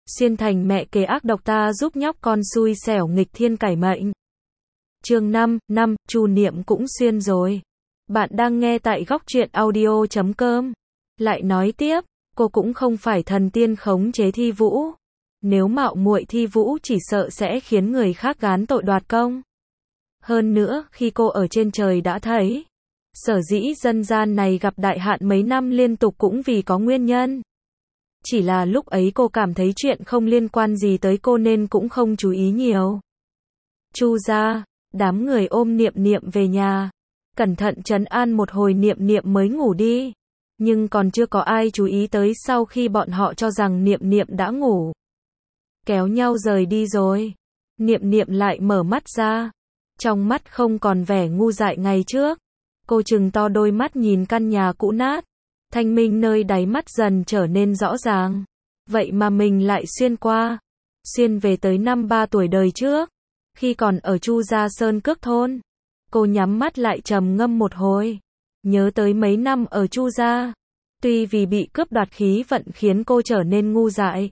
Xuyên thành mẹ kế ác độc ta giúp nhóc con xui xẻo nghịch thiên cải mệnh. Chương 5, Chu Niệm cũng xuyên rồi. Bạn đang nghe tại góc truyện audio.com. Lại nói tiếp, cô cũng không phải thần tiên khống chế Thi Vũ. Nếu mạo muội Thi Vũ chỉ sợ sẽ khiến người khác gán tội đoạt công. Hơn nữa, khi cô ở trên trời đã thấy, sở dĩ dân gian này gặp đại hạn mấy năm liên tục cũng vì có nguyên nhân. Chỉ là lúc ấy cô cảm thấy chuyện không liên quan gì tới cô nên cũng không chú ý nhiều. Chu gia, đám người ôm Niệm Niệm về nhà, cẩn thận trấn an một hồi Niệm Niệm mới ngủ đi. Nhưng còn chưa có ai chú ý tới sau khi bọn họ cho rằng Niệm Niệm đã ngủ. Kéo nhau rời đi rồi. Niệm Niệm lại mở mắt ra. Trong mắt không còn vẻ ngu dại ngày trước. Cô trừng to đôi mắt nhìn căn nhà cũ nát. Thanh minh nơi đáy mắt dần trở nên rõ ràng. Vậy mà mình lại xuyên qua. Xuyên về tới năm 3 tuổi đời trước. Khi còn ở Chu Gia Sơn Cước thôn. Cô nhắm mắt lại trầm ngâm một hồi. Nhớ tới mấy năm ở Chu Gia. Tuy vì bị cướp đoạt khí vận khiến cô trở nên ngu dại.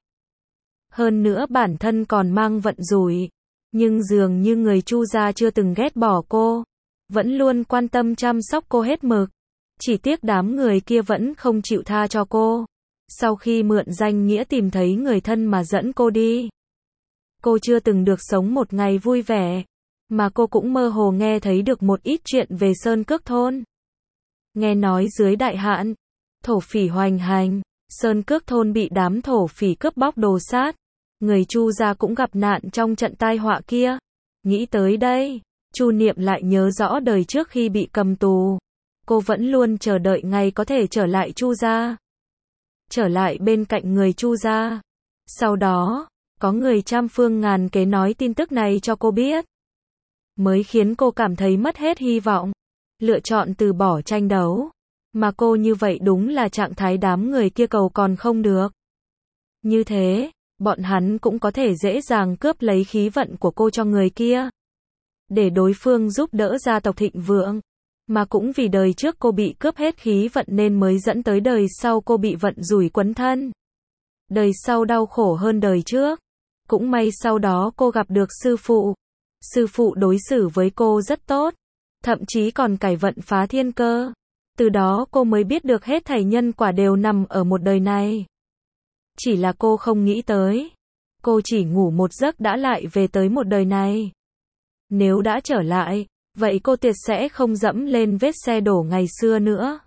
Hơn nữa bản thân còn mang vận rủi. Nhưng dường như người Chu Gia chưa từng ghét bỏ cô. Vẫn luôn quan tâm chăm sóc cô hết mực. Chỉ tiếc đám người kia vẫn không chịu tha cho cô. Sau khi mượn danh nghĩa tìm thấy người thân mà dẫn cô đi. Cô chưa từng được sống một ngày vui vẻ. Mà cô cũng mơ hồ nghe thấy được một ít chuyện về Sơn Cước thôn. Nghe nói dưới đại hạn, thổ phỉ hoành hành, Sơn Cước thôn bị đám thổ phỉ cướp bóc đồ sát. Người Chu Gia cũng gặp nạn trong trận tai họa kia. Nghĩ tới đây, Chu Niệm lại nhớ rõ đời trước khi bị cầm tù. Cô vẫn luôn chờ đợi ngày có thể trở lại Chu Gia. Trở lại bên cạnh người Chu Gia. Sau đó, có người trăm phương ngàn kế nói tin tức này cho cô biết. Mới khiến cô cảm thấy mất hết hy vọng. Lựa chọn từ bỏ tranh đấu. Mà cô như vậy đúng là trạng thái đám người kia cầu còn không được. Như thế, bọn hắn cũng có thể dễ dàng cướp lấy khí vận của cô cho người kia. Để đối phương giúp đỡ gia tộc thịnh vượng. Mà cũng vì đời trước cô bị cướp hết khí vận nên mới dẫn tới đời sau cô bị vận rủi quấn thân. Đời sau đau khổ hơn đời trước. Cũng may sau đó cô gặp được sư phụ. Sư phụ đối xử với cô rất tốt. Thậm chí còn cải vận phá thiên cơ. Từ đó cô mới biết được hết thảy nhân quả đều nằm ở một đời này. Chỉ là cô không nghĩ tới. Cô chỉ ngủ một giấc đã lại về tới một đời này. Nếu đã trở lại, vậy cô tuyệt sẽ không dẫm lên vết xe đổ ngày xưa nữa.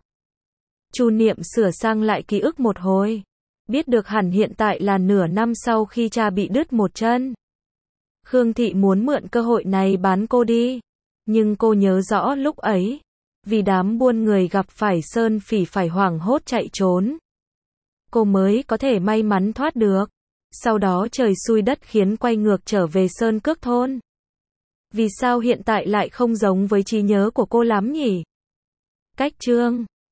Chu Niệm sửa sang lại ký ức một hồi. Biết được hẳn hiện tại là nửa năm sau khi cha bị đứt một chân. Khương Thị muốn mượn cơ hội này bán cô đi. Nhưng cô nhớ rõ lúc ấy. Vì đám buôn người gặp phải sơn phỉ phải hoảng hốt chạy trốn. Cô mới có thể may mắn thoát được. Sau đó trời xui đất khiến quay ngược trở về Sơn Cước thôn. Vì sao hiện tại lại không giống với trí nhớ của cô lắm nhỉ? Cách chương